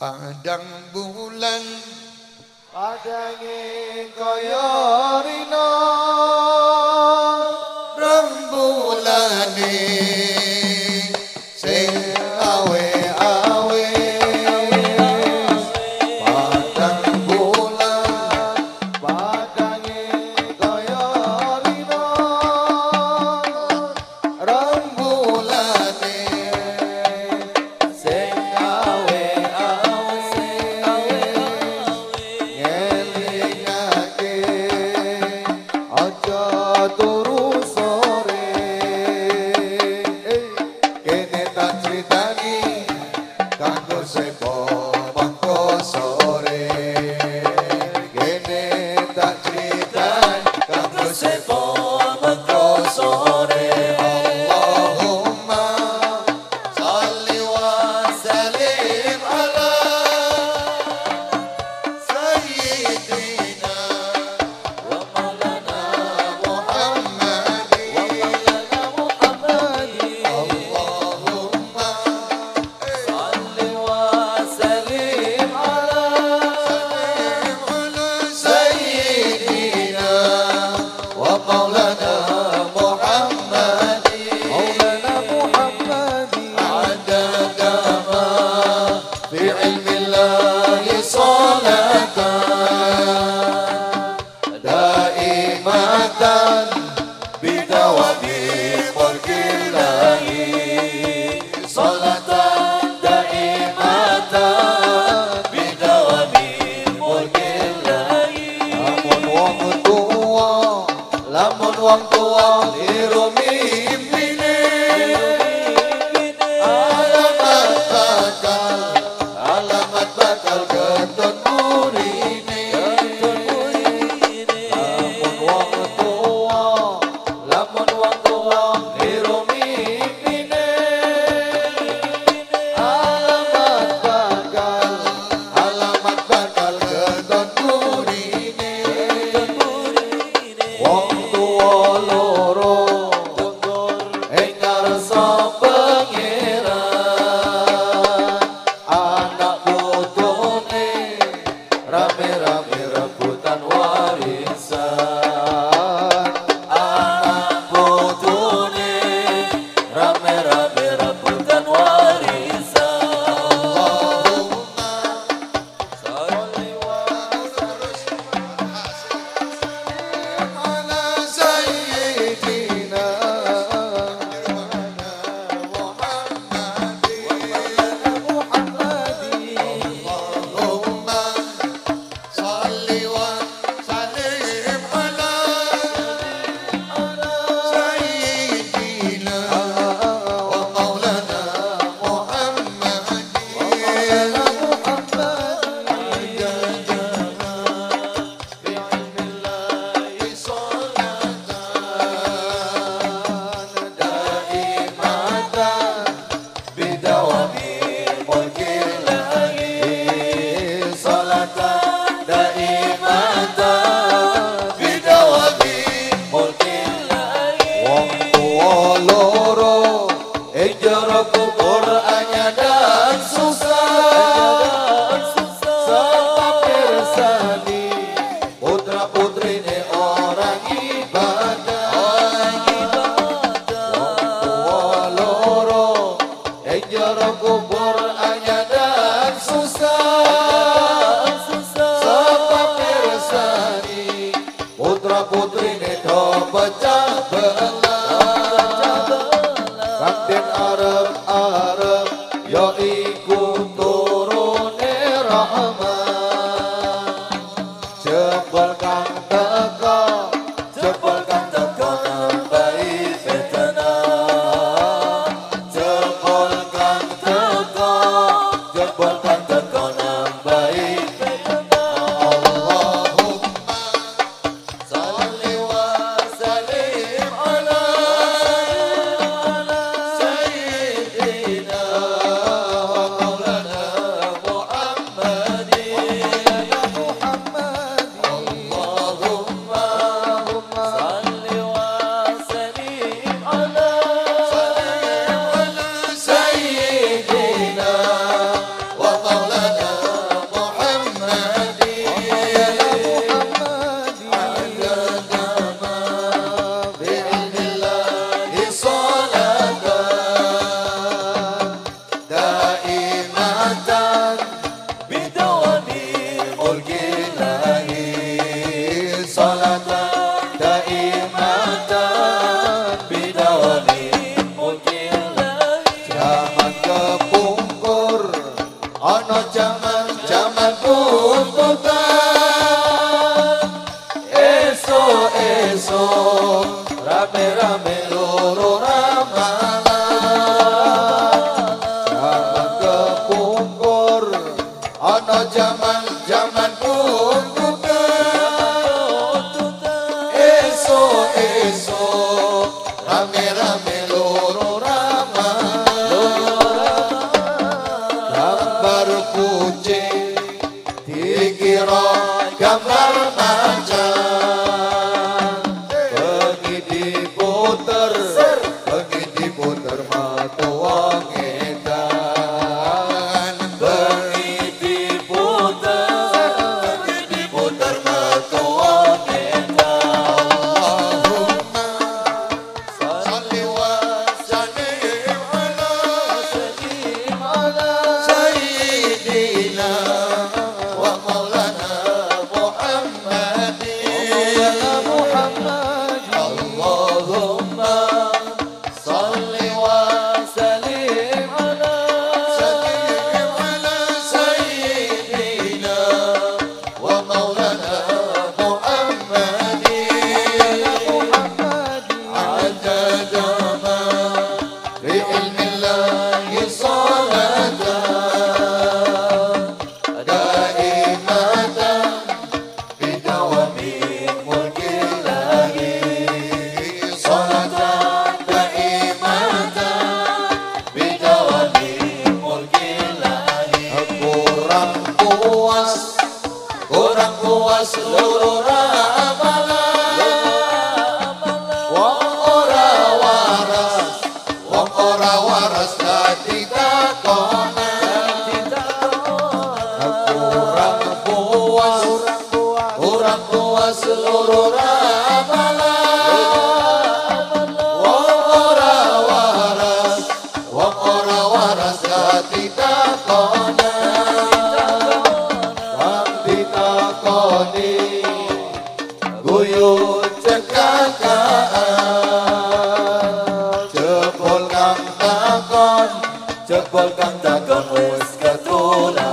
Padang bulan padange kaya rina rembulane sing awe-awe padang bulan padange kaya rina rembulane sing awe-awe ngelingake aja turu sore kene tak critani kanggo sepo mangko sore kene tak critani kanggo sepo mangko sore Allahumma sholli wa sallim ala sayyidina wa maulana Muhammadin Allahumma salli wa sallim ala sayyidina wa maulana Muhammadin maulana Muhammadin عدد ما في علم الله صلاة دائمة بدوام ملك الله صلاة دائمة بدوام ملك الله lamun wong tuwa dirumi impine alamat bakal ketut murine lamun wong tuwa dirumi impine alamat bakal ketut murine wong tuwa loro ing ngarsa pangeran anak putune rame-rame rebutan warisan anak putune rame-rame rebutan warisan sholli wa ala sayyidina Allahumma sholli wa sallim ala sayyidina wa maulana Muhammadin kubur anyadan susah sebab pirsani putra putrine orang ibadah tua loro jero kubur anyadan susah sebab pirsani putra putrine do pecah belah Kapten Arab ya iku turune Rahman jebol kang teka nambahi fitnah jebol kang teka nambahi fitnah Allahumma sholli wa sallim ala sayyidina wa maulana Muhammad jaman tuntutan esok rame-rame loro ramalan jaman kepungkur ana jaman tuntutan esok rame-rame loro ramalan gambar kucing dikira gambar macan bengi diputer mata wong edan bengi diputer mata wong edan Allahumma salli wa sallim ala sayyidina wa maulana Muhammadin Allahumma salli wa sallim ala sayyidina wa maulana Muhammadin adada ma bi ilmillahi salatan daimatan bidawami mulkillahi salatan daimatan bidawami mulkillahi kurang puas seluruh ramalan wong ora waras dadi takonan kurang puas seluruh ramalan wong ora waras dadi takonan kang ditakoni guyu cekakaan jebol kang takon wis ketulan